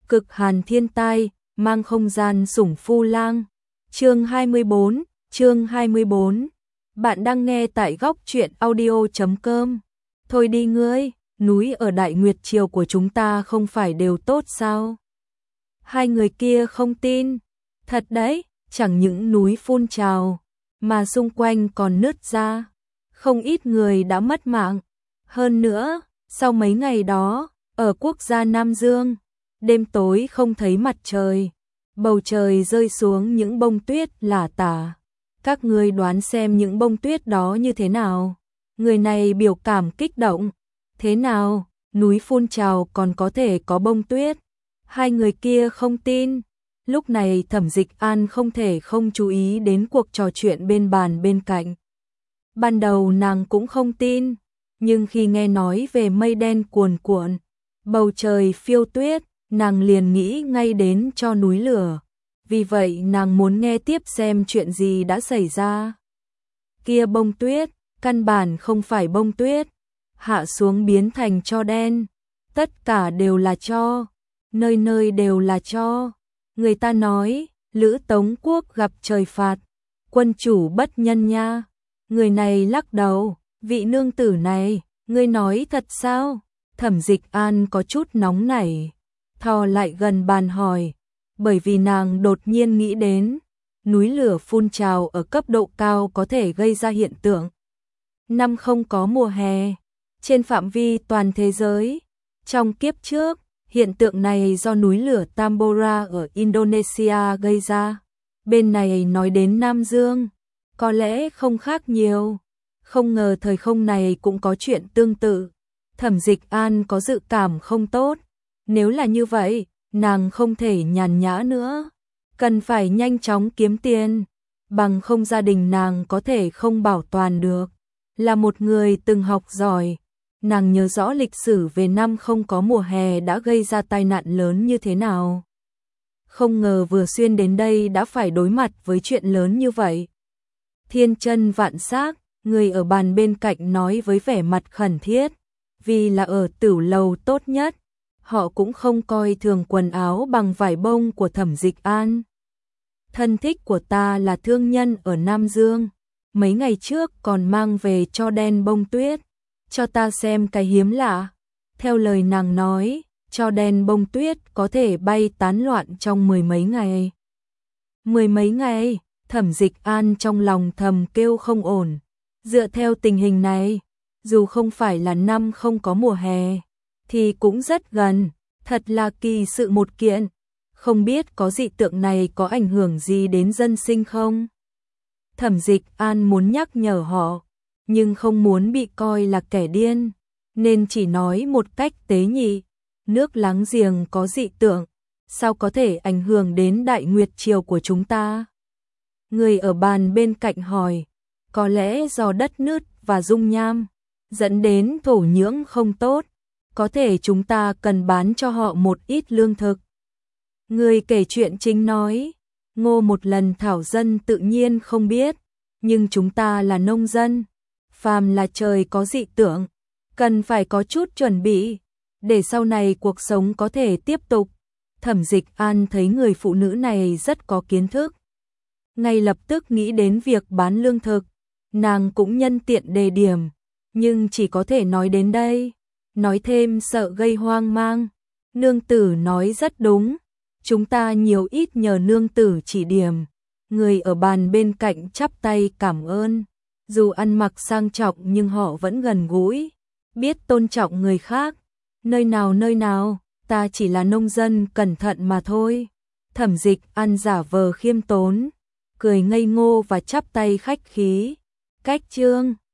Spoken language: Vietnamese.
Cực hàn thiên tai, mang không gian sủng phu lang. Chương 24. Bạn đang nghe tại góc truyện audio.com. Thôi đi ngươi, núi ở Đại Nguyệt Triều của chúng ta không phải đều tốt sao? Hai người kia không tin. Thật đấy, chẳng những núi phun trào, mà xung quanh còn nứt ra. Không ít người đã mất mạng. Hơn nữa, sau mấy ngày đó, ở quốc gia Nam Dương, đêm tối không thấy mặt trời, bầu trời rơi xuống những bông tuyết lả tả. Các ngươi đoán xem những bông tuyết đó như thế nào? Người này biểu cảm kích động. Thế nào, núi phun trào còn có thể có bông tuyết? Hai người kia không tin. Lúc này Thẩm Dịch An không thể không chú ý đến cuộc trò chuyện bên bàn bên cạnh. Ban đầu nàng cũng không tin, nhưng khi nghe nói về mây đen cuồn cuộn, bầu trời phiêu tuyết, nàng liền nghĩ ngay đến cho núi lửa. Vì vậy nàng muốn nghe tiếp xem chuyện gì đã xảy ra. Kia bông tuyết, căn bản không phải bông tuyết, hạ xuống biến thành tro đen. Tất cả đều là tro, nơi nơi đều là tro. Người ta nói, Lữ Tống Quốc gặp trời phạt, quân chủ bất nhân nha. Người này lắc đầu, vị nương tử này, ngươi nói thật sao? Thẩm Dịch An có chút nóng nảy, thò lại gần bàn hỏi, bởi vì nàng đột nhiên nghĩ đến, núi lửa phun trào ở cấp độ cao có thể gây ra hiện tượng năm không có mùa hè trên phạm vi toàn thế giới. Trong kiếp trước, hiện tượng này do núi lửa Tambora ở Indonesia gây ra. Bên này nói đến Nam Dương, có lẽ không khác nhiều. Không ngờ thời không này cũng có chuyện tương tự. Thẩm Dịch An có dự cảm không tốt. Nếu là như vậy, nàng không thể nhàn nhã nữa. Cần phải nhanh chóng kiếm tiền. Bằng không gia đình nàng có thể không bảo toàn được. Là một người từng học giỏi, nàng nhớ rõ lịch sử về năm không có mùa hè đã gây ra tai nạn lớn như thế nào. Không ngờ vừa xuyên đến đây đã phải đối mặt với chuyện lớn như vậy. Thiên chân vạn xác, người ở bàn bên cạnh nói với vẻ mặt khẩn thiết, vì là ở tửu lầu tốt nhất, họ cũng không coi thường quần áo bằng vải bông của Thẩm Dịch An. Thân thích của ta là thương nhân ở Nam Dương, mấy ngày trước còn mang về cho đen bông tuyết, cho ta xem cái hiếm lạ. Theo lời nàng nói, cho đen bông tuyết có thể bay tán loạn trong mười mấy ngày. Mười mấy ngày, Thẩm Dịch An trong lòng thầm kêu không ổn. Dựa theo tình hình này, dù không phải là năm không có mùa hè, thì cũng rất gần, thật là kỳ sự một kiện. Không biết có dị tượng này có ảnh hưởng gì đến dân sinh không? Thẩm Dịch An muốn nhắc nhở họ, nhưng không muốn bị coi là kẻ điên, nên chỉ nói một cách tế nhị. Nước láng giềng có dị tượng, sao có thể ảnh hưởng đến Đại Nguyệt Triều của chúng ta? Người ở bàn bên cạnh hỏi, có lẽ do đất nứt và dung nham, dẫn đến thổ nhưỡng không tốt, có thể chúng ta cần bán cho họ một ít lương thực. Người kể chuyện chính nói, Ngô một lần thảo dân tự nhiên không biết, nhưng chúng ta là nông dân, phàm là trời có dị tượng, cần phải có chút chuẩn bị, để sau này cuộc sống có thể tiếp tục. Thẩm Dịch An thấy người phụ nữ này rất có kiến thức, ngay lập tức nghĩ đến việc bán lương thực. Nàng cũng nhân tiện đề điểm, nhưng chỉ có thể nói đến đây, nói thêm sợ gây hoang mang. Nương tử nói rất đúng, chúng ta nhiều ít nhờ nương tử chỉ điểm. Người ở bàn bên cạnh chắp tay cảm ơn, dù ăn mặc sang trọng nhưng họ vẫn gần gũi, biết tôn trọng người khác. Nơi nào, ta chỉ là nông dân cẩn thận mà thôi. Thẩm Dịch An giả vờ khiêm tốn, cười ngây ngô và chắp tay khách khí. Cách chương